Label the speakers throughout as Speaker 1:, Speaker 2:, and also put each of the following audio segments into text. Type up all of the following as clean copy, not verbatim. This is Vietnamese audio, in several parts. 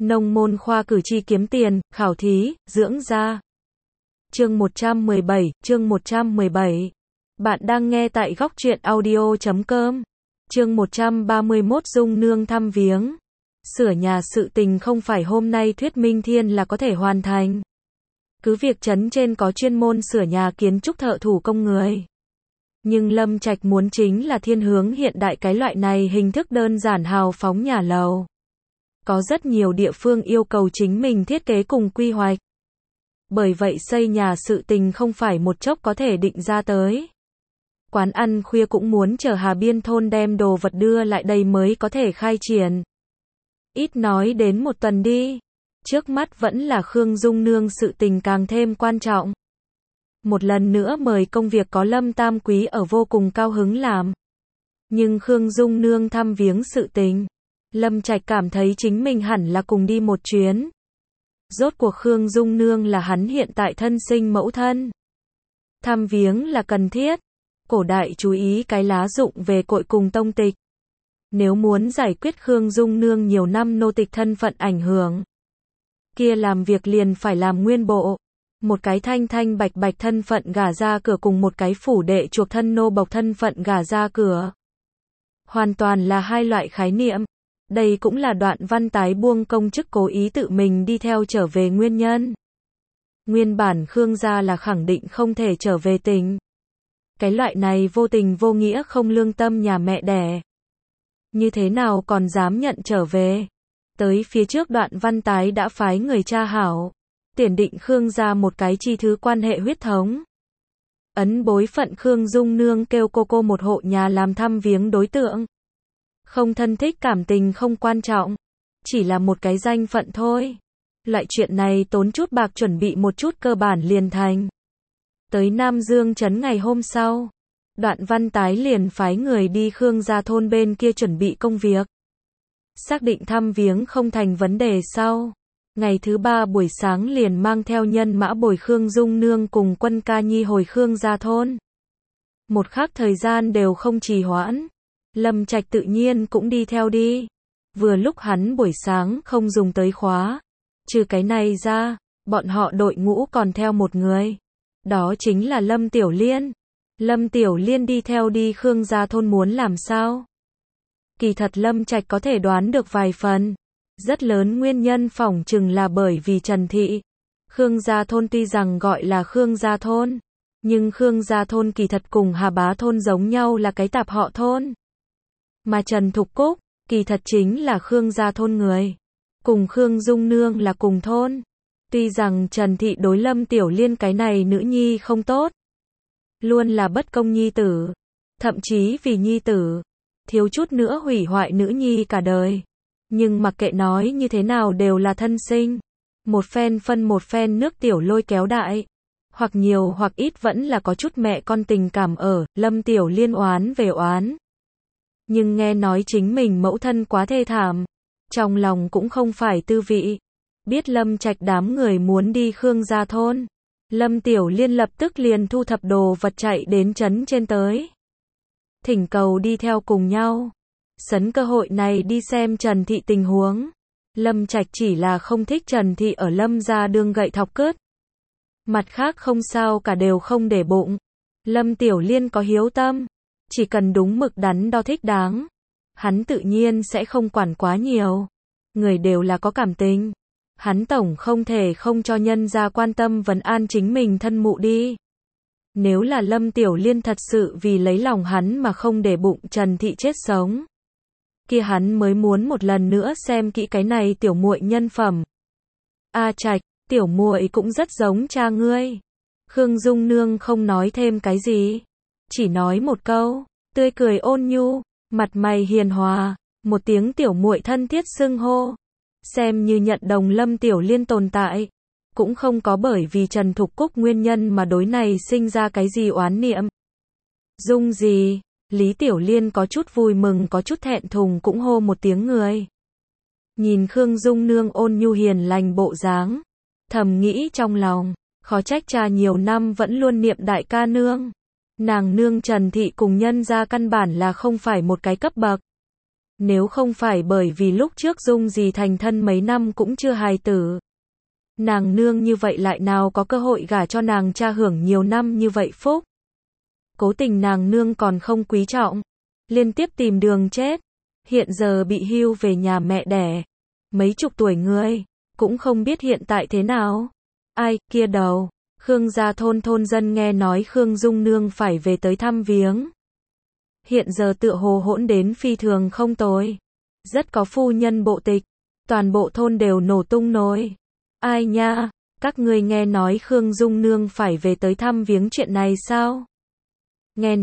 Speaker 1: Nông môn khoa cử tri kiếm tiền, khảo thí, dưỡng da. Chương 117, chương 117. Bạn đang nghe tại góc truyện audio.com. Chương 131 Dung nương thăm viếng. Sửa nhà sự tình không phải hôm nay thuyết minh thiên là có thể hoàn thành. Cứ việc trấn trên có chuyên môn sửa nhà kiến trúc thợ thủ công người. Nhưng Lâm Trạch muốn chính là thiên hướng hiện đại cái loại này hình thức đơn giản hào phóng nhà lầu. Có rất nhiều địa phương yêu cầu chính mình thiết kế cùng quy hoạch. Bởi vậy xây nhà sự tình không phải một chốc có thể định ra tới. Quán ăn khuya cũng muốn chờ Hà Biên thôn đem đồ vật đưa lại đây mới có thể khai triển. Ít nói đến một tuần đi. Trước mắt vẫn là Khương Dung nương sự tình càng thêm quan trọng. Một lần nữa mời công việc có Lâm Tam Quý ở vô cùng cao hứng làm. Nhưng Khương Dung nương thăm viếng sự tình. Lâm Trạch cảm thấy chính mình hẳn là cùng đi một chuyến. Rốt cuộc Khương Dung nương là hắn hiện tại thân sinh mẫu thân. Thăm viếng là cần thiết. Cổ đại chú ý cái lá dụng về cội cùng tông tịch. Nếu muốn giải quyết Khương Dung nương nhiều năm nô tịch thân phận ảnh hưởng, kia làm việc liền phải làm nguyên bộ. Một cái thanh thanh bạch bạch thân phận gả ra cửa cùng một cái phủ đệ chuộc thân nô bộc thân phận gả ra cửa. Hoàn toàn là hai loại khái niệm. Đây cũng là Đoạn Văn Tái buông công chức cố ý tự mình đi theo trở về nguyên nhân. Nguyên bản Khương gia là khẳng định không thể trở về tỉnh. Cái loại này vô tình vô nghĩa không lương tâm nhà mẹ đẻ. Như thế nào còn dám nhận trở về. Tới phía trước Đoạn Văn Tái đã phái người tra hảo. Tuyển định Khương gia một cái chi thứ quan hệ huyết thống. Ấn bối phận Khương Dung nương kêu cô một hộ nhà làm thăm viếng đối tượng. Không thân thích cảm tình không quan trọng. Chỉ là một cái danh phận thôi. Loại chuyện này tốn chút bạc chuẩn bị một chút cơ bản liền thành. Tới Nam Dương trấn ngày hôm sau. Đoạn Văn Tái liền phái người đi Khương gia thôn bên kia chuẩn bị công việc. Xác định thăm viếng không thành vấn đề sau. Ngày thứ ba buổi sáng liền mang theo nhân mã bồi Khương Dung nương cùng Quân Ca Nhi hồi Khương gia thôn. Một khắc thời gian đều không trì hoãn. Lâm Trạch tự nhiên cũng đi theo đi. Vừa lúc hắn buổi sáng không dùng tới khóa. Trừ cái này ra, bọn họ đội ngũ còn theo một người. Đó chính là Lâm Tiểu Liên. Lâm Tiểu Liên đi theo đi Khương gia thôn muốn làm sao? Kỳ thật Lâm Trạch có thể đoán được vài phần. Rất lớn nguyên nhân phỏng chừng là bởi vì Trần Thị. Khương gia thôn tuy rằng gọi là Khương gia thôn, nhưng Khương gia thôn kỳ thật cùng Hà Bá thôn giống nhau là cái tạp họ thôn. Mà Trần Thục Cúc, kỳ thật chính là Khương gia thôn người. Cùng Khương Dung nương là cùng thôn. Tuy rằng Trần Thị đối Lâm Tiểu Liên cái này nữ nhi không tốt. Luôn là bất công nhi tử. Thậm chí vì nhi tử, thiếu chút nữa hủy hoại nữ nhi cả đời. Nhưng mặc kệ nói như thế nào đều là thân sinh. Một phen phân một phen nước tiểu lôi kéo đại. Hoặc nhiều hoặc ít vẫn là có chút mẹ con tình cảm ở, Lâm Tiểu Liên oán về oán. Nhưng nghe nói chính mình mẫu thân quá thê thảm. Trong lòng cũng không phải tư vị. Biết Lâm Trạch đám người muốn đi Khương gia thôn. Lâm Tiểu Liên lập tức liền thu thập đồ vật chạy đến trấn trên tới. Thỉnh cầu đi theo cùng nhau. Sấn cơ hội này đi xem Trần Thị tình huống. Lâm Trạch chỉ là không thích Trần Thị ở Lâm gia đương gậy thọc cướp. Mặt khác không sao cả đều không để bụng. Lâm Tiểu Liên có hiếu tâm. Chỉ cần đúng mực đắn đo thích đáng. Hắn tự nhiên sẽ không quản quá nhiều. Người đều là có cảm tình. Hắn tổng không thể không cho nhân gia quan tâm vấn an chính mình thân mụ đi. Nếu là Lâm Tiểu Liên thật sự vì lấy lòng hắn mà không để bụng Trần Thị chết sống, kia hắn mới muốn một lần nữa xem kỹ cái này tiểu muội nhân phẩm. A Trạch, tiểu muội cũng rất giống cha ngươi. Khương Dung nương không nói thêm cái gì, chỉ nói một câu, tươi cười ôn nhu, mặt mày hiền hòa, một tiếng tiểu muội thân thiết xưng hô, xem như nhận đồng Lâm Tiểu Liên tồn tại, cũng không có bởi vì Trần Thục Cúc nguyên nhân mà đối này sinh ra cái gì oán niệm. Dung gì? Lý Tiểu Liên có chút vui mừng có chút thẹn thùng cũng hô một tiếng người. Nhìn Khương Dung nương ôn nhu hiền lành bộ dáng, thầm nghĩ trong lòng, khó trách cha nhiều năm vẫn luôn niệm đại ca nương. Nàng nương Trần Thị cùng nhân gia căn bản là không phải một cái cấp bậc. Nếu không phải bởi vì lúc trước Dung dì thành thân mấy năm cũng chưa hài tử. Nàng nương như vậy lại nào có cơ hội gả cho nàng cha hưởng nhiều năm như vậy phúc. Cố tình nàng nương còn không quý trọng, liên tiếp tìm đường chết. Hiện giờ bị hưu về nhà mẹ đẻ, mấy chục tuổi người, cũng không biết hiện tại thế nào. Ai, kia đầu, Khương gia thôn dân nghe nói Khương Dung nương phải về tới thăm viếng. Hiện giờ tựa hồ hỗn đến phi thường không tồi. Rất có phu nhân bộ tịch, toàn bộ thôn đều nổ tung nổi. Ai nha, các ngươi nghe nói Khương Dung nương phải về tới thăm viếng chuyện này sao? Nghe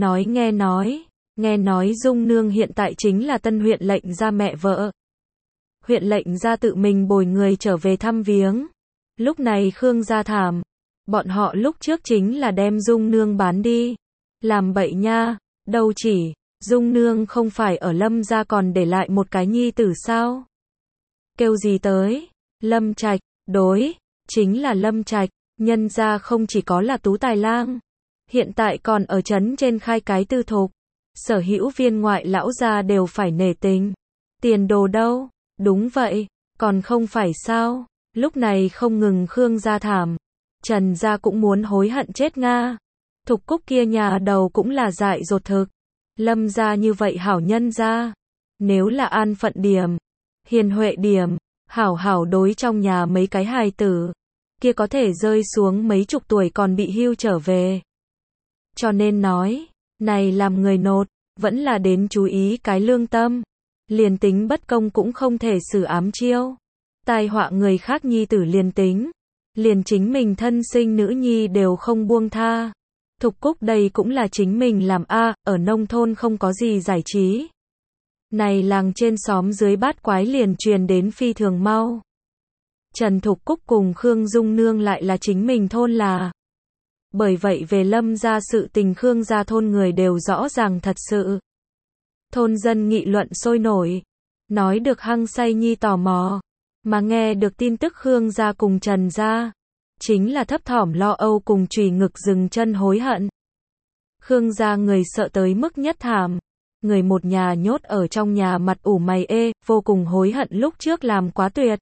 Speaker 1: nói Dung nương hiện tại chính là tân huyện lệnh gia mẹ vợ. Huyện lệnh gia tự mình bồi người trở về thăm viếng. Lúc này Khương gia thảm, bọn họ lúc trước chính là đem Dung nương bán đi. Làm bậy nha, đâu chỉ, Dung nương không phải ở Lâm gia còn để lại một cái nhi tử sao? Kêu gì tới? Lâm Trạch, đối, chính là Lâm Trạch, nhân gia không chỉ có là tú tài lang, hiện tại còn ở trấn trên khai cái tư thục. Sở hữu viên ngoại lão gia đều phải nể tình. Tiền đồ đâu? Đúng vậy, còn không phải sao? Lúc này không ngừng Khương gia thảm, Trần gia cũng muốn hối hận chết nga. Thục Cúc kia nhà đầu cũng là dại dột thực. Lâm gia như vậy hảo nhân gia, nếu là an phận điểm, hiền huệ điểm, hảo hảo đối trong nhà mấy cái hài tử, kia có thể rơi xuống mấy chục tuổi còn bị hưu trở về. Cho nên nói, này làm người nột, vẫn là đến chú ý cái lương tâm. Liền tính bất công cũng không thể xử ám chiêu. Tai họa người khác nhi tử liền tính. Liền chính mình thân sinh nữ nhi đều không buông tha. Thục Cúc đây cũng là chính mình làm ở nông thôn không có gì giải trí. Này làng trên xóm dưới bát quái liền truyền đến phi thường mau. Trần Thục Cúc cùng Khương Dung nương lại là chính mình thôn là. Bởi vậy về Lâm gia sự tình Khương gia thôn người đều rõ ràng thật sự. Thôn dân nghị luận sôi nổi, nói được hăng say nhi tò mò, mà nghe được tin tức Khương gia cùng Trần gia, chính là thấp thỏm lo âu cùng chùy ngực dừng chân hối hận. Khương gia người sợ tới mức nhất thảm, người một nhà nhốt ở trong nhà mặt ủ mày vô cùng hối hận lúc trước làm quá tuyệt.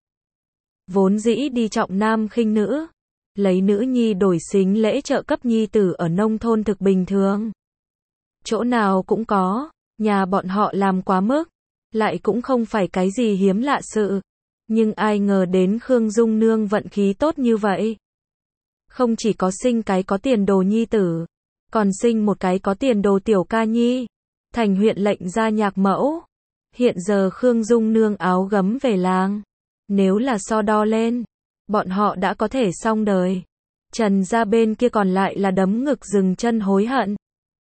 Speaker 1: Vốn dĩ đi trọng nam khinh nữ, lấy nữ nhi đổi xính lễ trợ cấp nhi tử ở nông thôn thực bình thường. Chỗ nào cũng có, nhà bọn họ làm quá mức, lại cũng không phải cái gì hiếm lạ sự. Nhưng ai ngờ đến Khương Dung nương vận khí tốt như vậy. Không chỉ có sinh cái có tiền đồ nhi tử, còn sinh một cái có tiền đồ tiểu ca nhi, thành huyện lệnh gia nhạc mẫu. Hiện giờ Khương Dung nương áo gấm về làng, nếu là so đo lên, bọn họ đã có thể xong đời. Trần gia bên kia còn lại là đấm ngực dừng chân hối hận.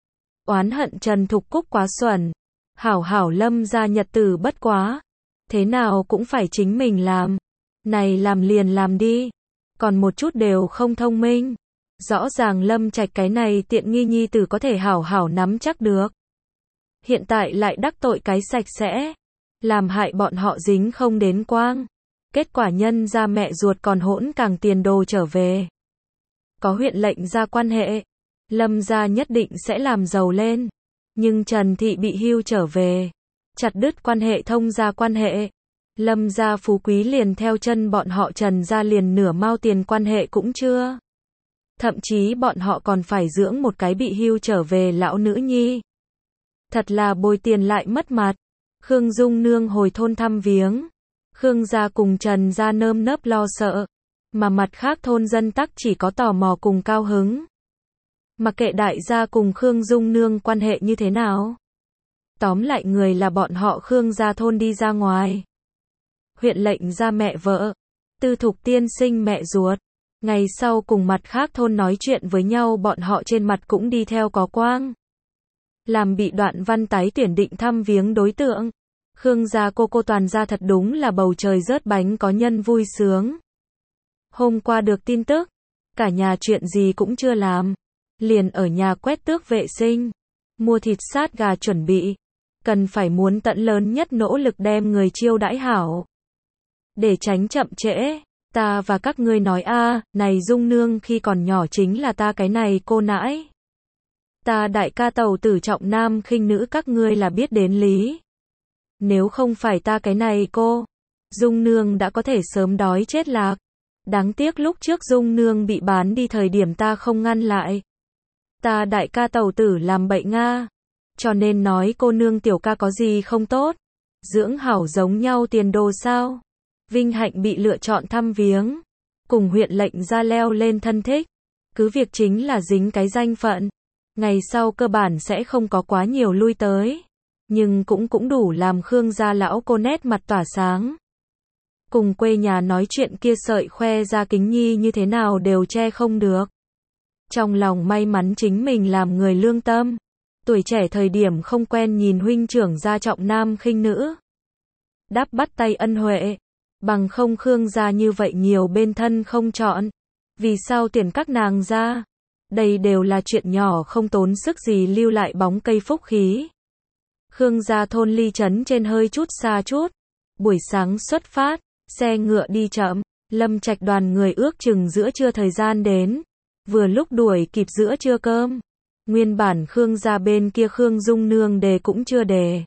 Speaker 1: Oán hận Trần Thục Cúc quá xuẩn, hảo Lâm gia nhật tử bất quá, thế nào cũng phải chính mình làm. Này làm liền làm đi, còn một chút đều không thông minh. Rõ ràng Lâm Trạch cái này tiện nghi nhi tử có thể hảo nắm chắc được. Hiện tại lại đắc tội cái sạch sẽ, làm hại bọn họ dính không đến quang. Kết quả nhân gia mẹ ruột còn hỗn càng tiền đồ trở về. Có huyện lệnh ra quan hệ, Lâm gia nhất định sẽ làm giàu lên. Nhưng Trần thị bị hưu trở về, chặt đứt quan hệ thông gia quan hệ. Lâm gia phú quý liền theo chân bọn họ Trần gia liền nửa mao tiền quan hệ cũng chưa. Thậm chí bọn họ còn phải dưỡng một cái bị hưu trở về lão nữ nhi. Thật là bồi tiền lại mất mặt. Khương Dung nương hồi thôn thăm viếng. Khương gia cùng Trần gia nơm nớp lo sợ. Mà mặt khác thôn dân tắc chỉ có tò mò cùng cao hứng. Mặc kệ đại gia cùng Khương Dung nương quan hệ như thế nào. Tóm lại người là bọn họ Khương gia thôn đi ra ngoài. Huyện lệnh gia mẹ vợ, Tư Thục tiên sinh mẹ ruột. Ngày sau cùng mặt khác thôn nói chuyện với nhau bọn họ trên mặt cũng đi theo có quang. Làm bị Đoạn Văn tái tuyển định thăm viếng đối tượng. Khương gia cô toàn gia thật đúng là bầu trời rớt bánh có nhân vui sướng. Hôm qua được tin tức, cả nhà chuyện gì cũng chưa làm. Liền ở nhà quét tước vệ sinh, mua thịt sát gà chuẩn bị. Cần phải muốn tận lớn nhất nỗ lực đem người chiêu đãi hảo. Để tránh chậm trễ, ta và các ngươi nói này Dung nương khi còn nhỏ chính là ta cái này cô nãi. Ta đại ca tàu tử trọng nam khinh nữ các ngươi là biết đến lý. Nếu không phải ta cái này cô, Dung Nương đã có thể sớm đói chết lạc. Đáng tiếc lúc trước Dung Nương bị bán đi thời điểm ta không ngăn lại. Ta đại ca tẩu tử làm bậy Nga. Cho nên nói cô nương tiểu ca có gì không tốt. Dưỡng hảo giống nhau tiền đồ sao. Vinh hạnh bị lựa chọn thăm viếng. Cùng huyện lệnh ra leo lên thân thích. Cứ việc chính là dính cái danh phận. Ngày sau cơ bản sẽ không có quá nhiều lui tới. Nhưng cũng đủ làm Khương gia lão cô nét mặt tỏa sáng. Cùng quê nhà nói chuyện kia sợi khoe ra kính nhi như thế nào đều che không được. Trong lòng may mắn chính mình làm người lương tâm. Tuổi trẻ thời điểm không quen nhìn huynh trưởng gia trọng nam khinh nữ. Đáp bắt tay ân huệ. Bằng không Khương gia như vậy nhiều bên thân không chọn. Vì sao tuyển các nàng ra? Đây đều là chuyện nhỏ không tốn sức gì lưu lại bóng cây phúc khí. Khương gia thôn ly trấn trên hơi chút xa chút. Buổi sáng xuất phát, xe ngựa đi chậm. Lâm Trạch đoàn người ước chừng giữa trưa thời gian đến. Vừa lúc đuổi kịp giữa trưa cơm. Nguyên bản Khương gia bên kia Khương Dung Nương đề cũng chưa đề.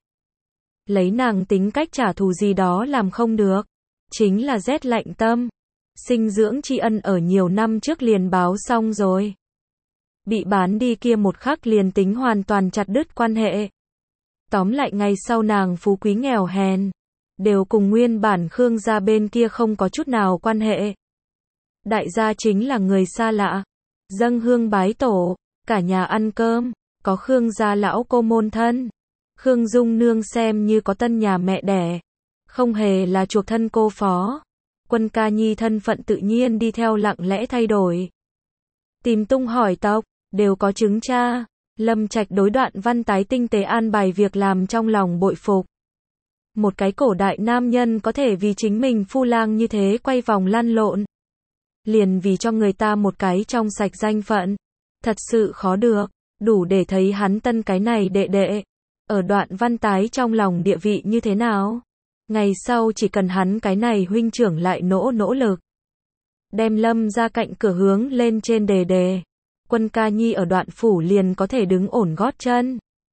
Speaker 1: Lấy nàng tính cách trả thù gì đó làm không được. Chính là rét lạnh tâm. Sinh dưỡng tri ân ở nhiều năm trước liền báo xong rồi. Bị bán đi kia một khắc liền tính hoàn toàn chặt đứt quan hệ. Tóm lại ngày sau nàng phú quý nghèo hèn. Đều cùng nguyên bản Khương gia bên kia không có chút nào quan hệ. Đại gia chính là người xa lạ. Dâng hương bái tổ. Cả nhà ăn cơm. Có Khương gia lão cô môn thân. Khương Dung Nương xem như có tân nhà mẹ đẻ. Không hề là chuộc thân cô phó. Quân ca nhi thân phận tự nhiên đi theo lặng lẽ thay đổi. Tìm tung hỏi tộc, đều có chứng cha. Lâm Trạch đối Đoạn Văn Tái tinh tế an bài việc làm trong lòng bội phục. Một cái cổ đại nam nhân có thể vì chính mình phu lang như thế quay vòng lăn lộn. Liền vì cho người ta một cái trong sạch danh phận. Thật sự khó được, đủ để thấy hắn tân cái này đệ đệ. Ở Đoạn Văn Tái trong lòng địa vị như thế nào? Ngày sau chỉ cần hắn cái này huynh trưởng lại nỗ lực. Đem Lâm ra cạnh cửa hướng lên trên đề. Quân ca nhi ở Đoạn phủ liền có thể đứng ổn gót chân.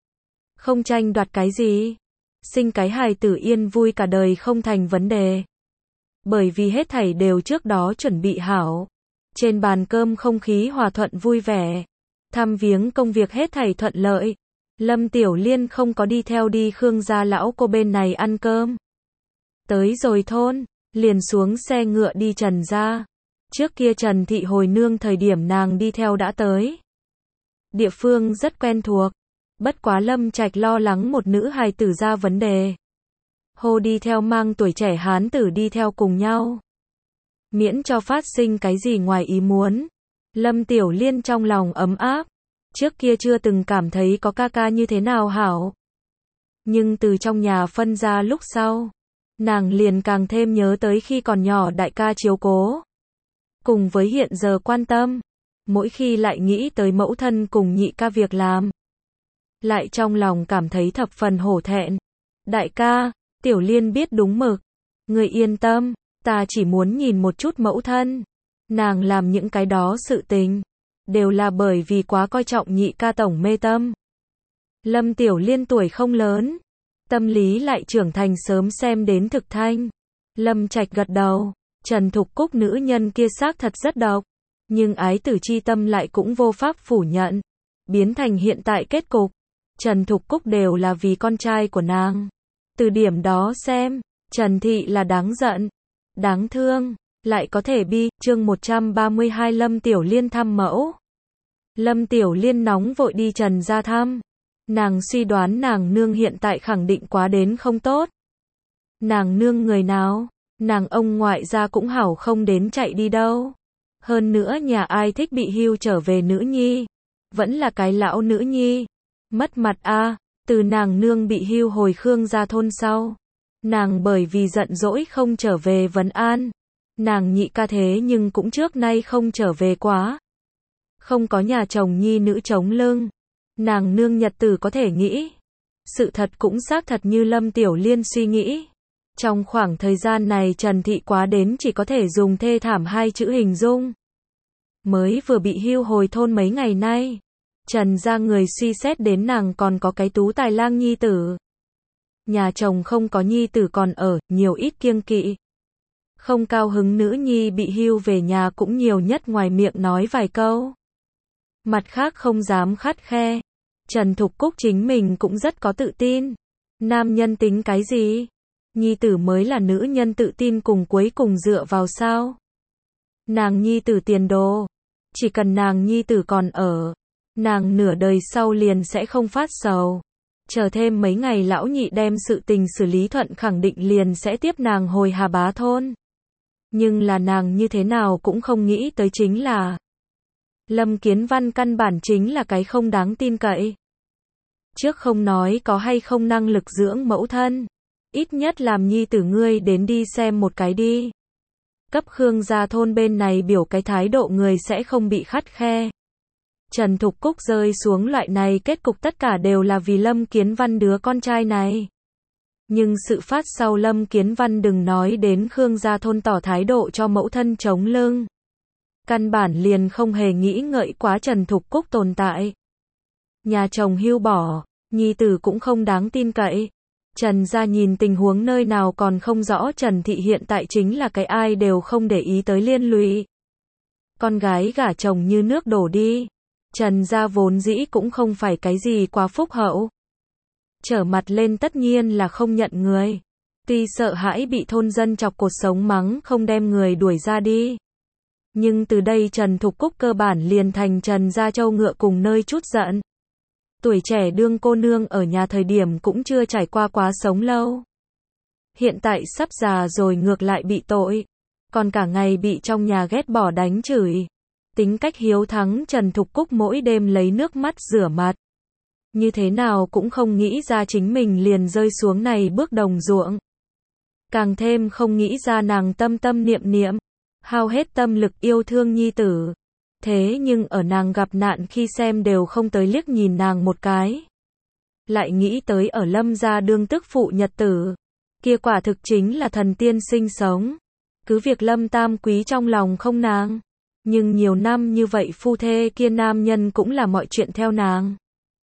Speaker 1: Không tranh đoạt cái gì. Sinh cái hài tử yên vui cả đời không thành vấn đề. Bởi vì hết thảy đều trước đó chuẩn bị hảo. Trên bàn cơm không khí hòa thuận vui vẻ. Thăm viếng công việc hết thảy thuận lợi. Lâm Tiểu Liên không có đi theo đi Khương gia lão cô bên này ăn cơm. Tới rồi thôn, liền xuống xe ngựa đi Trần gia. Trước kia Trần Thị hồi nương thời điểm nàng đi theo đã tới. Địa phương rất quen thuộc. Bất quá Lâm Trạch lo lắng một nữ hài tử ra vấn đề. Hô đi theo mang tuổi trẻ hán tử đi theo cùng nhau. Miễn cho phát sinh cái gì ngoài ý muốn. Lâm Tiểu Liên trong lòng ấm áp. Trước kia chưa từng cảm thấy có ca ca như thế nào hảo. Nhưng từ trong nhà phân ra lúc sau. Nàng liền càng thêm nhớ tới khi còn nhỏ đại ca chiếu cố. Cùng với hiện giờ quan tâm. Mỗi khi lại nghĩ tới mẫu thân cùng nhị ca việc làm. Lại trong lòng cảm thấy thập phần hổ thẹn. Đại ca, Tiểu Liên biết đúng mực. Người yên tâm, ta chỉ muốn nhìn một chút mẫu thân. Nàng làm những cái đó sự tình. Đều là bởi vì quá coi trọng nhị ca tổng mê tâm. Lâm Tiểu Liên tuổi không lớn. Tâm lý lại trưởng thành sớm xem đến thực thanh. Lâm Trạch gật đầu. Trần Thục Cúc nữ nhân kia xác thật rất độc. Nhưng ái tử chi tâm lại cũng vô pháp phủ nhận. Biến thành hiện tại kết cục. Trần Thục Cúc đều là vì con trai của nàng. Từ điểm đó xem, Trần Thị là đáng giận, đáng thương, lại có thể bi. Chương 132 Lâm Tiểu Liên thăm mẫu. Lâm Tiểu Liên nóng vội đi Trần gia thăm. Nàng suy đoán nàng nương hiện tại khẳng định quá đến không tốt. Nàng nương người nào? Nàng ông ngoại gia cũng hảo không đến chạy đi đâu. Hơn nữa nhà ai thích bị hưu trở về nữ nhi. Vẫn là cái lão nữ nhi. Mất mặt a. Từ nàng nương bị hưu hồi Khương gia thôn sau. Nàng bởi vì giận dỗi không trở về vấn an. Nàng nhị ca thế nhưng cũng trước nay không trở về quá. Không có nhà chồng nhi nữ chống lưng. Nàng nương nhật tử có thể nghĩ. Sự thật cũng xác thật như Lâm Tiểu Liên suy nghĩ. Trong khoảng thời gian này Trần Thị quá đến chỉ có thể dùng thê thảm hai chữ hình dung. Mới vừa bị hưu hồi thôn mấy ngày nay. Trần gia người suy xét đến nàng còn có cái tú tài lang nhi tử. Nhà chồng không có nhi tử còn ở, nhiều ít kiêng kỵ. Không cao hứng nữ nhi bị hưu về nhà cũng nhiều nhất ngoài miệng nói vài câu. Mặt khác không dám khắt khe. Trần Thục Cúc chính mình cũng rất có tự tin. Nam nhân tính cái gì? Nhi tử mới là nữ nhân tự tin cùng cuối cùng dựa vào sao? Nàng nhi tử tiền đồ. Chỉ cần nàng nhi tử còn ở, nàng nửa đời sau liền sẽ không phát sầu. Chờ thêm mấy ngày lão nhị đem sự tình xử lý thuận khẳng định liền sẽ tiếp nàng hồi Hà Bá thôn. Nhưng là nàng như thế nào cũng không nghĩ tới chính là Lâm Kiến Văn căn bản chính là cái không đáng tin cậy. Trước không nói có hay không năng lực dưỡng mẫu thân, ít nhất làm nhi tử ngươi đến đi xem một cái đi. Cấp Khương gia thôn bên này biểu cái thái độ người sẽ không bị khắt khe. Trần Thục Cúc rơi xuống loại này kết cục tất cả đều là vì Lâm Kiến Văn đứa con trai này. Nhưng sự phát sau Lâm Kiến Văn đừng nói đến Khương gia thôn tỏ thái độ cho mẫu thân chống lưng. Căn bản liền không hề nghĩ ngợi quá Trần Thục Cúc tồn tại. Nhà chồng hưu bỏ, nhi tử cũng không đáng tin cậy. Trần gia nhìn tình huống nơi nào còn không rõ Trần thị hiện tại chính là cái ai đều không để ý tới liên lụy. Con gái gả chồng như nước đổ đi. Trần gia vốn dĩ cũng không phải cái gì quá phúc hậu. Trở mặt lên tất nhiên là không nhận người. Tuy sợ hãi bị thôn dân chọc cột sống mắng không đem người đuổi ra đi. Nhưng từ đây Trần Thục Cúc cơ bản liền thành Trần gia trâu ngựa cùng nơi chút giận. Tuổi trẻ đương cô nương ở nhà thời điểm cũng chưa trải qua quá sống lâu. Hiện tại sắp già rồi ngược lại bị tội. Còn cả ngày bị trong nhà ghét bỏ đánh chửi. Tính cách hiếu thắng Trần Thục Cúc mỗi đêm lấy nước mắt rửa mặt. Như thế nào cũng không nghĩ ra chính mình liền rơi xuống này bước đồng ruộng. Càng thêm không nghĩ ra nàng tâm tâm niệm niệm, hao hết tâm lực yêu thương nhi tử. Thế nhưng ở nàng gặp nạn khi xem đều không tới liếc nhìn nàng một cái. Lại nghĩ tới ở Lâm gia đương tức phụ nhật tử. Kia quả thực chính là thần tiên sinh sống. Cứ việc Lâm Tam Quý trong lòng không nàng. Nhưng nhiều năm như vậy phu thê kia nam nhân cũng là mọi chuyện theo nàng.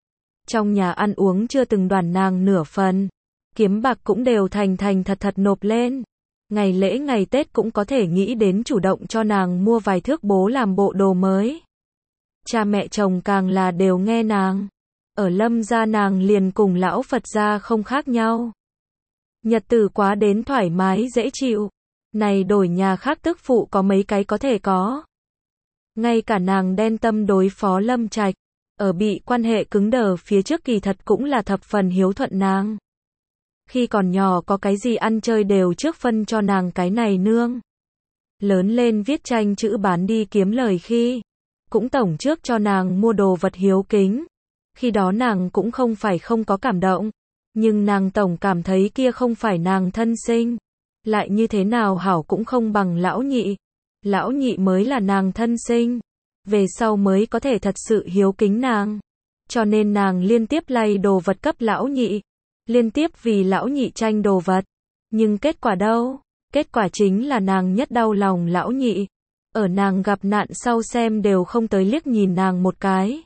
Speaker 1: Trong nhà ăn uống chưa từng đoàn nàng nửa phần. Kiếm bạc cũng đều thành thật thật nộp lên. Ngày lễ ngày Tết cũng có thể nghĩ đến chủ động cho nàng mua vài thước bố làm bộ đồ mới. Cha mẹ chồng càng là đều nghe nàng. Ở Lâm gia nàng liền cùng lão Phật gia không khác nhau. Nhật tử quá đến thoải mái dễ chịu. Này đổi nhà khác tức phụ có mấy cái có thể có. Ngay cả nàng đen tâm đối phó Lâm Trạch. Ở bị quan hệ cứng đờ phía trước kỳ thật cũng là thập phần hiếu thuận nàng. Khi còn nhỏ có cái gì ăn chơi đều trước phân cho nàng cái này nương. Lớn lên viết tranh chữ bán đi kiếm lời khi. Cũng tổng trước cho nàng mua đồ vật hiếu kính. Khi đó nàng cũng không phải không có cảm động. Nhưng nàng tổng cảm thấy kia không phải nàng thân sinh. Lại như thế nào hảo cũng không bằng lão nhị. Lão nhị mới là nàng thân sinh. Về sau mới có thể thật sự hiếu kính nàng. Cho nên nàng liên tiếp lay đồ vật cấp lão nhị. Liên tiếp vì lão nhị tranh đồ vật. Nhưng kết quả đâu? Kết quả chính là nàng nhất đau lòng lão nhị. Ở nàng gặp nạn sau xem đều không tới liếc nhìn nàng một cái.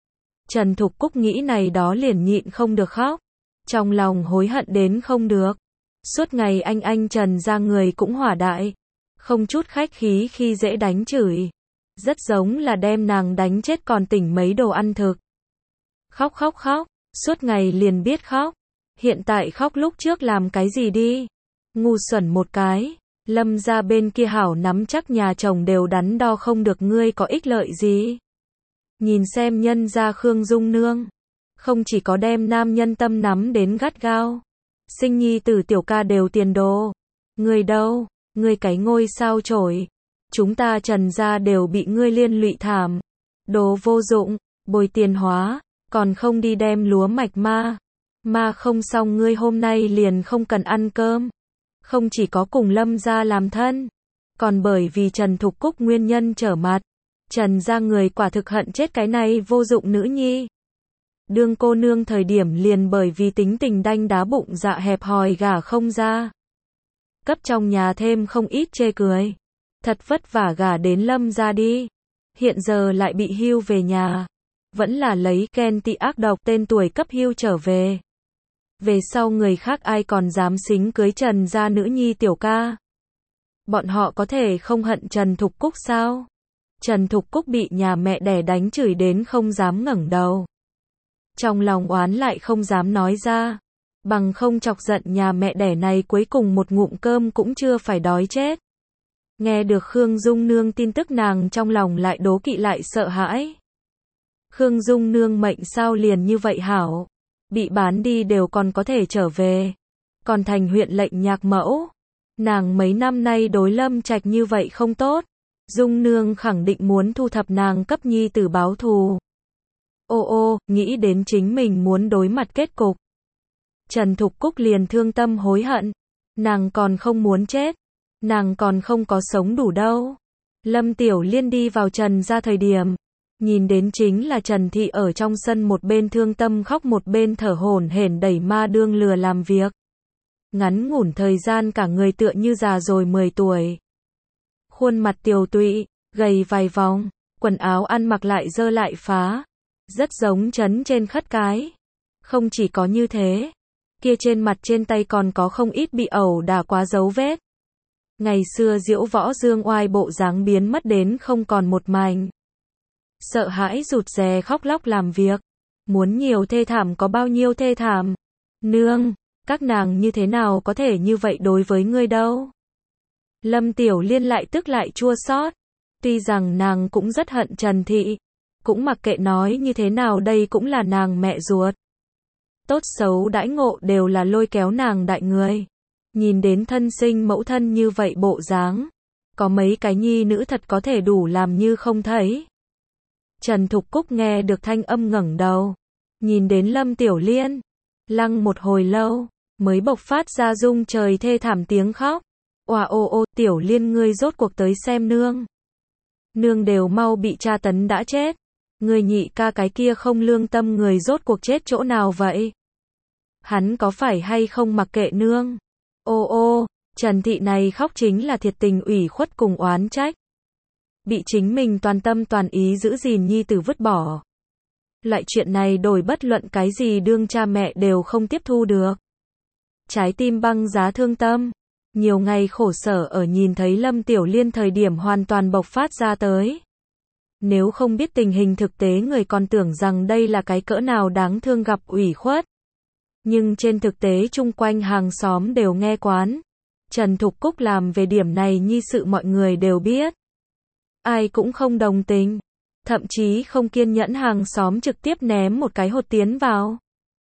Speaker 1: Trần Thục Cúc nghĩ này đó liền nhịn không được khóc. Trong lòng hối hận đến không được. Suốt ngày anh Trần ra người cũng hỏa đại. Không chút khách khí khi dễ đánh chửi. Rất giống là đem nàng đánh chết còn tỉnh mấy đồ ăn thực. Khóc, suốt ngày liền biết khóc. Hiện tại khóc lúc trước làm cái gì đi? Ngu xuẩn một cái. Lâm gia bên kia hảo nắm chắc nhà chồng đều đắn đo không được ngươi có ích lợi gì. Nhìn xem nhân gia Khương Dung Nương. Không chỉ có đem nam nhân tâm nắm đến gắt gao. Sinh nhi tử tiểu ca đều tiền đồ. Ngươi đâu? Ngươi cái ngôi sao chổi. Chúng ta Trần gia đều bị ngươi liên lụy thảm. Đồ vô dụng, bồi tiền hóa, còn không đi đem lúa mạch ma không xong ngươi hôm nay liền không cần ăn cơm. Không chỉ có cùng Lâm gia làm thân, còn bởi vì Trần Thục Cúc nguyên nhân trở mặt. Trần gia người quả thực hận chết cái này vô dụng nữ nhi. Đương cô nương thời điểm liền bởi vì tính tình đanh đá bụng dạ hẹp hòi gả không ra. Cấp trong nhà thêm không ít chê cười. Thật vất vả gả đến Lâm gia đi. Hiện giờ lại bị hưu về nhà. Vẫn là lấy ghen tị ác độc tên tuổi cấp hưu trở về. Về sau người khác ai còn dám xính cưới Trần gia nữ nhi tiểu ca. Bọn họ có thể không hận Trần Thục Cúc sao? Trần Thục Cúc bị nhà mẹ đẻ đánh chửi đến không dám ngẩng đầu. Trong lòng oán lại không dám nói ra. Bằng không chọc giận nhà mẹ đẻ này cuối cùng một ngụm cơm cũng chưa phải đói chết. Nghe được Khương Dung Nương tin tức nàng trong lòng lại đố kỵ lại sợ hãi. Khương Dung Nương mệnh sao liền như vậy hảo. Bị bán đi đều còn có thể trở về. Còn thành huyện lệnh nhạc mẫu. Nàng mấy năm nay đối Lâm Trạch như vậy không tốt. Dung Nương khẳng định muốn thu thập nàng cấp nhi tử báo thù. Ô, nghĩ đến chính mình muốn đối mặt kết cục. Trần Thục Cúc liền thương tâm hối hận. Nàng còn không muốn chết. Nàng còn không có sống đủ đâu. Lâm Tiểu Liên đi vào Trần ra thời điểm. Nhìn đến chính là Trần Thị ở trong sân một bên thương tâm khóc một bên thở hổn hển đẩy ma đương lừa làm việc. Ngắn ngủn thời gian cả người tựa như già rồi 10 tuổi. Khuôn mặt tiều tụy, gầy vài vòng, quần áo ăn mặc lại dơ lại phá. Rất giống trấn trên khất cái. Không chỉ có như thế, kia trên mặt trên tay còn có không ít bị ẩu đả quá dấu vết. Ngày xưa diễu võ dương oai bộ dáng biến mất đến không còn một mảnh. Sợ hãi rụt rè khóc lóc làm việc. Muốn nhiều thê thảm có bao nhiêu thê thảm. Nương, các nàng như thế nào có thể như vậy đối với ngươi đâu. Lâm Tiểu Liên lại tức lại chua xót. Tuy rằng nàng cũng rất hận Trần Thị. Cũng mặc kệ nói như thế nào đây cũng là nàng mẹ ruột. Tốt xấu đãi ngộ đều là lôi kéo nàng đại người. Nhìn đến thân sinh mẫu thân như vậy bộ dáng. Có mấy cái nhi nữ thật có thể đủ làm như không thấy. Trần Thục Cúc nghe được thanh âm ngẩng đầu. Nhìn đến Lâm Tiểu Liên. Lăng một hồi lâu. Mới bộc phát ra rung trời thê thảm tiếng khóc. Oà ô, Tiểu Liên ngươi rốt cuộc tới xem nương. Nương đều mau bị tra tấn đã chết. Người nhị ca cái kia không lương tâm người rốt cuộc chết chỗ nào vậy? Hắn có phải hay không mặc kệ nương? Ô, Trần Thị này khóc chính là thiệt tình ủy khuất cùng oán trách. Bị chính mình toàn tâm toàn ý giữ gìn nhi tử vứt bỏ. Loại chuyện này đổi bất luận cái gì đương cha mẹ đều không tiếp thu được. Trái tim băng giá thương tâm. Nhiều ngày khổ sở ở nhìn thấy Lâm Tiểu Liên thời điểm hoàn toàn bộc phát ra tới. Nếu không biết tình hình thực tế người còn tưởng rằng đây là cái cỡ nào đáng thương gặp ủy khuất. Nhưng trên thực tế chung quanh hàng xóm đều nghe quán. Trần Thục Cúc làm về điểm này nhi sự mọi người đều biết. Ai cũng không đồng tình. Thậm chí không kiên nhẫn hàng xóm trực tiếp ném một cái hột tiến vào.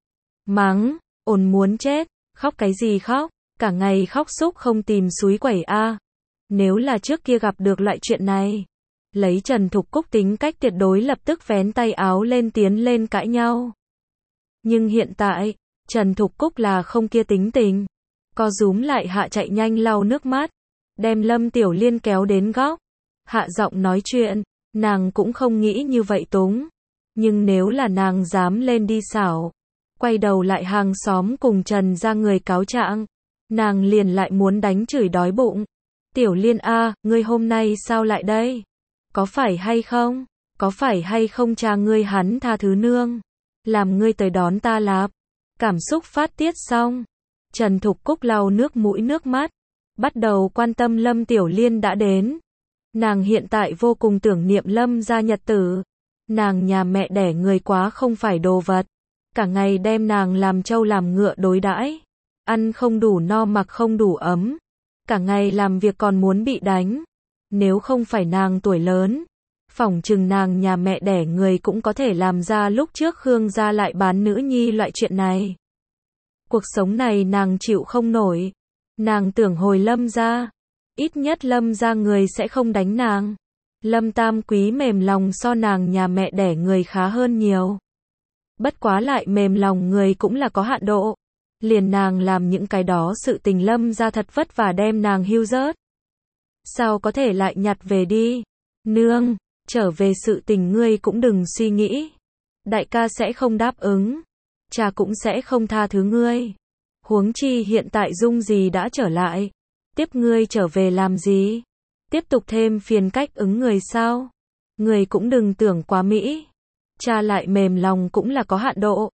Speaker 1: Mắng, ồn muốn chết, khóc cái gì khóc, cả ngày khóc xúc không tìm suối quẩy a. Nếu là trước kia gặp được loại chuyện này. Lấy Trần Thục Cúc tính cách tuyệt đối lập tức vén tay áo lên tiến lên cãi nhau. Nhưng hiện tại, Trần Thục Cúc là không kia tính tình. Co rúm lại hạ chạy nhanh lau nước mắt. Đem Lâm Tiểu Liên kéo đến góc. Hạ giọng nói chuyện, nàng cũng không nghĩ như vậy túng. Nhưng nếu là nàng dám lên đi xảo. Quay đầu lại hàng xóm cùng Trần ra người cáo trạng. Nàng liền lại muốn đánh chửi đói bụng. Tiểu Liên a, ngươi hôm nay sao lại đây? Có phải hay không? Có phải hay không cha ngươi hắn tha thứ nương? Làm ngươi tới đón ta lạp. Cảm xúc phát tiết xong. Trần Thục Cúc lau nước mũi nước mắt. Bắt đầu quan tâm Lâm Tiểu Liên đã đến. Nàng hiện tại vô cùng tưởng niệm Lâm gia nhật tử. Nàng nhà mẹ đẻ người quá không phải đồ vật. Cả ngày đem nàng làm trâu làm ngựa đối đãi. Ăn không đủ no mặc không đủ ấm. Cả ngày làm việc còn muốn bị đánh. Nếu không phải nàng tuổi lớn, phỏng chừng nàng nhà mẹ đẻ người cũng có thể làm ra lúc trước Khương gia lại bán nữ nhi loại chuyện này. Cuộc sống này nàng chịu không nổi. Nàng tưởng hồi Lâm gia. Ít nhất Lâm gia người sẽ không đánh nàng. Lâm Tam Quý mềm lòng so nàng nhà mẹ đẻ người khá hơn nhiều. Bất quá lại mềm lòng người cũng là có hạn độ. Liền nàng làm những cái đó sự tình Lâm gia thật vất vả đem nàng hưu rớt. Sao có thể lại nhặt về đi? Nương, trở về sự tình ngươi cũng đừng suy nghĩ. Đại ca sẽ không đáp ứng. Cha cũng sẽ không tha thứ ngươi. Huống chi hiện tại Dung gì đã trở lại. Tiếp ngươi trở về làm gì? Tiếp tục thêm phiền cách ứng người sao? Ngươi cũng đừng tưởng quá mỹ. Cha lại mềm lòng cũng là có hạn độ.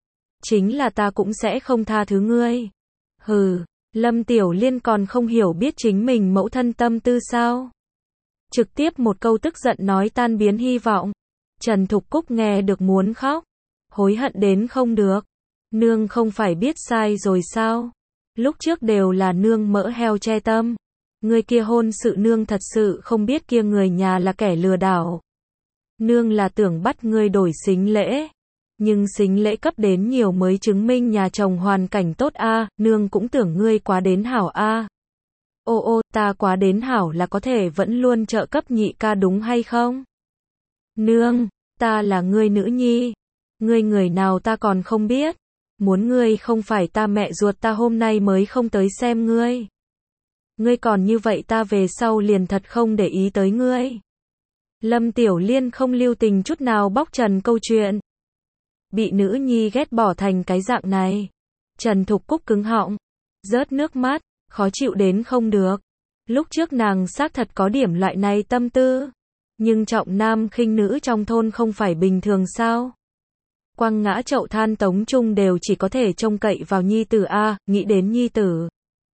Speaker 1: chính là ta cũng sẽ không tha thứ ngươi. Hừ, Lâm Tiểu Liên còn không hiểu biết chính mình mẫu thân tâm tư sao? Trực tiếp một câu tức giận nói tan biến hy vọng. Trần Thục Cúc nghe được muốn khóc, hối hận đến không được. Nương không phải biết sai rồi sao? Lúc trước đều là nương mỡ heo che tâm. Người kia hôn sự nương thật sự không biết kia người nhà là kẻ lừa đảo. Nương là tưởng bắt ngươi đổi sính lễ. Nhưng sính lễ cấp đến nhiều mới chứng minh nhà chồng hoàn cảnh tốt a, nương cũng tưởng ngươi quá đến hảo a. Ô ta quá đến hảo là có thể vẫn luôn trợ cấp nhị ca đúng hay không? Nương, ta là ngươi nữ nhi. Ngươi người nào ta còn không biết. Muốn ngươi không phải ta mẹ ruột ta hôm nay mới không tới xem ngươi. Ngươi còn như vậy ta về sau liền thật không để ý tới ngươi. Lâm Tiểu Liên không lưu tình chút nào bóc trần câu chuyện. Bị nữ nhi ghét bỏ thành cái dạng này. Trần Thục Cúc cứng họng, rớt nước mắt, khó chịu đến không được. Lúc trước nàng xác thật có điểm loại này tâm tư. Nhưng trọng nam khinh nữ trong thôn không phải bình thường sao? Quăng ngã chậu than tống trung đều chỉ có thể trông cậy vào nhi tử a, nghĩ đến nhi tử.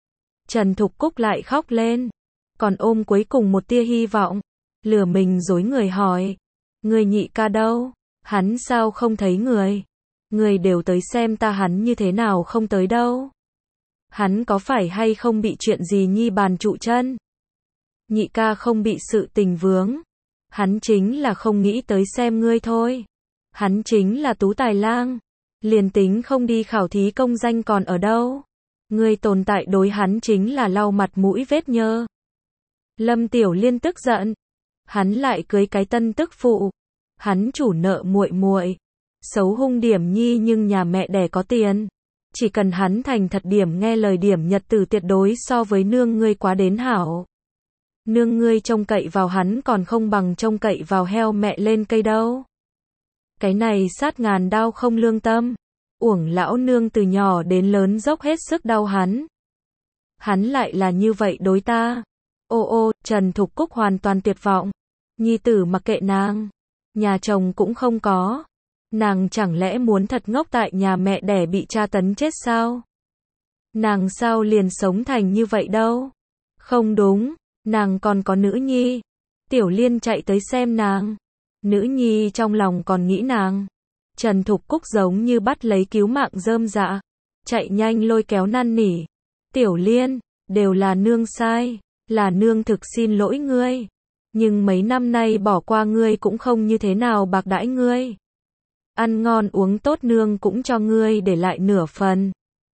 Speaker 1: Trần Thục Cúc lại khóc lên, còn ôm cuối cùng một tia hy vọng, lừa mình dối người hỏi, người nhị ca đâu? Hắn sao không thấy người? Người đều tới xem ta hắn như thế nào không tới đâu? Hắn có phải hay không bị chuyện gì nhi bàn trụ chân? Nhị ca không bị sự tình vướng, hắn chính là không nghĩ tới xem ngươi thôi. Hắn chính là tú tài lang, liền tính không đi khảo thí công danh còn ở đâu. Ngươi tồn tại đối hắn chính là lau mặt mũi vết nhơ. Lâm Tiểu Liên tức giận, hắn lại cưới cái tân tức phụ, hắn chủ nợ muội muội, xấu hung điểm nhi nhưng nhà mẹ đẻ có tiền, chỉ cần hắn thành thật điểm nghe lời điểm nhật tử tuyệt đối so với nương ngươi quá đến hảo. Nương ngươi trông cậy vào hắn còn không bằng trông cậy vào heo mẹ lên cây đâu. Cái này sát ngàn đao không lương tâm. Uổng lão nương từ nhỏ đến lớn dốc hết sức đau hắn. Hắn lại là như vậy đối ta. Ô, Trần Thục Cúc hoàn toàn tuyệt vọng. Nhi tử mặc kệ nàng. Nhà chồng cũng không có. Nàng chẳng lẽ muốn thật ngốc tại nhà mẹ đẻ bị tra tấn chết sao? Nàng sao liền sống thành như vậy đâu? Không đúng, nàng còn có nữ nhi. Tiểu Liên chạy tới xem nàng. Nữ nhi trong lòng còn nghĩ nàng. Trần Thục Cúc giống như bắt lấy cứu mạng rơm dạ. Chạy nhanh lôi kéo năn nỉ. Tiểu Liên, đều là nương sai. Là nương thực xin lỗi ngươi. Nhưng mấy năm nay bỏ qua ngươi cũng không như thế nào bạc đãi ngươi. Ăn ngon uống tốt nương cũng cho ngươi để lại nửa phần.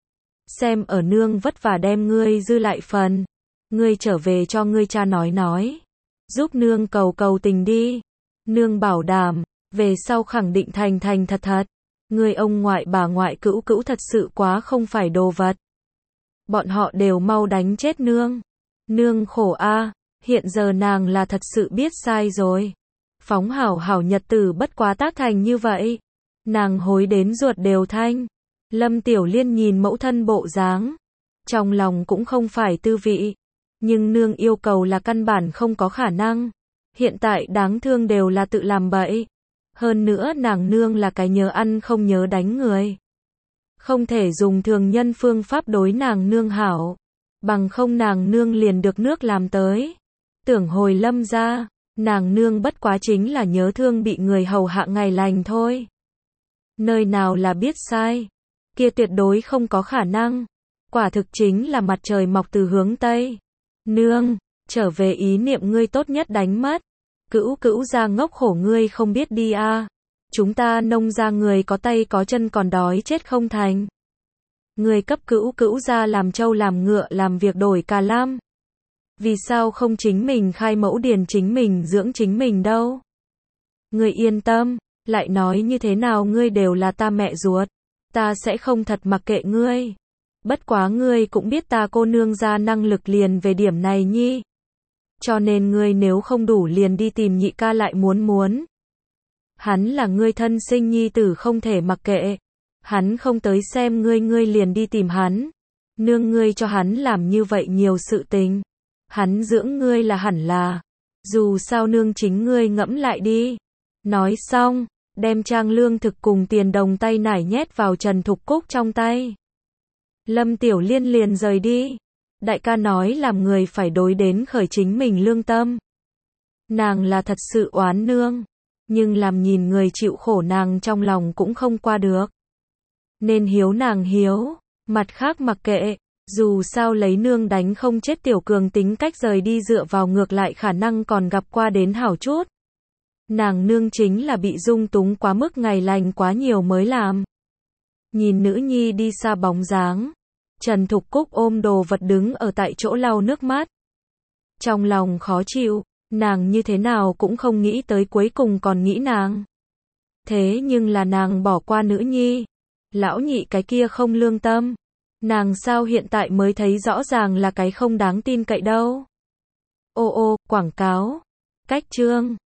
Speaker 1: Xem ở nương vất vả đem ngươi dư lại phần. Ngươi trở về cho ngươi cha nói. Giúp nương cầu tình đi. Nương bảo đảm, về sau khẳng định thành thật. Người ông ngoại bà ngoại cữu thật sự quá không phải đồ vật. Bọn họ đều mau đánh chết nương. Nương khổ a, hiện giờ nàng là thật sự biết sai rồi. Phóng hảo nhật tử bất quá tác thành như vậy. Nàng hối đến ruột đều thanh. Lâm Tiểu Liên nhìn mẫu thân bộ dáng. Trong lòng cũng không phải tư vị. Nhưng nương yêu cầu là căn bản không có khả năng. Hiện tại đáng thương đều là tự làm bậy. Hơn nữa nàng nương là cái nhớ ăn không nhớ đánh người. Không thể dùng thường nhân phương pháp đối nàng nương hảo. Bằng không nàng nương liền được nước làm tới. Tưởng hồi Lâm ra, nàng nương bất quá chính là nhớ thương bị người hầu hạ ngày lành thôi. Nơi nào là biết sai. Kia tuyệt đối không có khả năng. Quả thực chính là mặt trời mọc từ hướng Tây. Nương, trở về ý niệm ngươi tốt nhất đánh mất. Cữu gia ngốc khổ ngươi không biết đi a. Chúng ta nông gia người có tay có chân còn đói chết không thành. Người cấp cữu gia làm trâu làm ngựa làm việc đổi cà lam. Vì sao không chính mình khai mẫu điền chính mình dưỡng chính mình đâu? Ngươi yên tâm, lại nói như thế nào ngươi đều là ta mẹ ruột. Ta sẽ không thật mặc kệ ngươi. Bất quá ngươi cũng biết ta cô nương gia năng lực liền về điểm này nhi. Cho nên ngươi nếu không đủ liền đi tìm nhị ca lại muốn. Hắn là ngươi thân sinh nhi tử không thể mặc kệ. Hắn không tới xem ngươi liền đi tìm hắn. Nương ngươi cho hắn làm như vậy nhiều sự tình. Hắn dưỡng ngươi là hẳn là. Dù sao nương chính ngươi ngẫm lại đi. Nói xong, đem trang lương thực cùng tiền đồng tay nải nhét vào Trần Thục Cúc trong tay. Lâm Tiểu Liên liền rời đi. Đại ca nói làm người phải đối đến khởi chính mình lương tâm. Nàng là thật sự oán nương, nhưng làm nhìn người chịu khổ nàng trong lòng cũng không qua được. Nên hiếu nàng hiếu, mặt khác mặc kệ, dù sao lấy nương đánh không chết Tiểu Cường tính cách rời đi dựa vào ngược lại khả năng còn gặp qua đến hảo chút. Nàng nương chính là bị dung túng quá mức ngày lành quá nhiều mới làm. Nhìn nữ nhi đi xa bóng dáng, Trần Thục Cúc ôm đồ vật đứng ở tại chỗ lau nước mắt. Trong lòng khó chịu, nàng như thế nào cũng không nghĩ tới cuối cùng còn nghĩ nàng. Thế nhưng là nàng bỏ qua nữ nhi. Lão nhị cái kia không lương tâm. Nàng sao hiện tại mới thấy rõ ràng là cái không đáng tin cậy đâu. Ô ô, quảng cáo. Cách chương.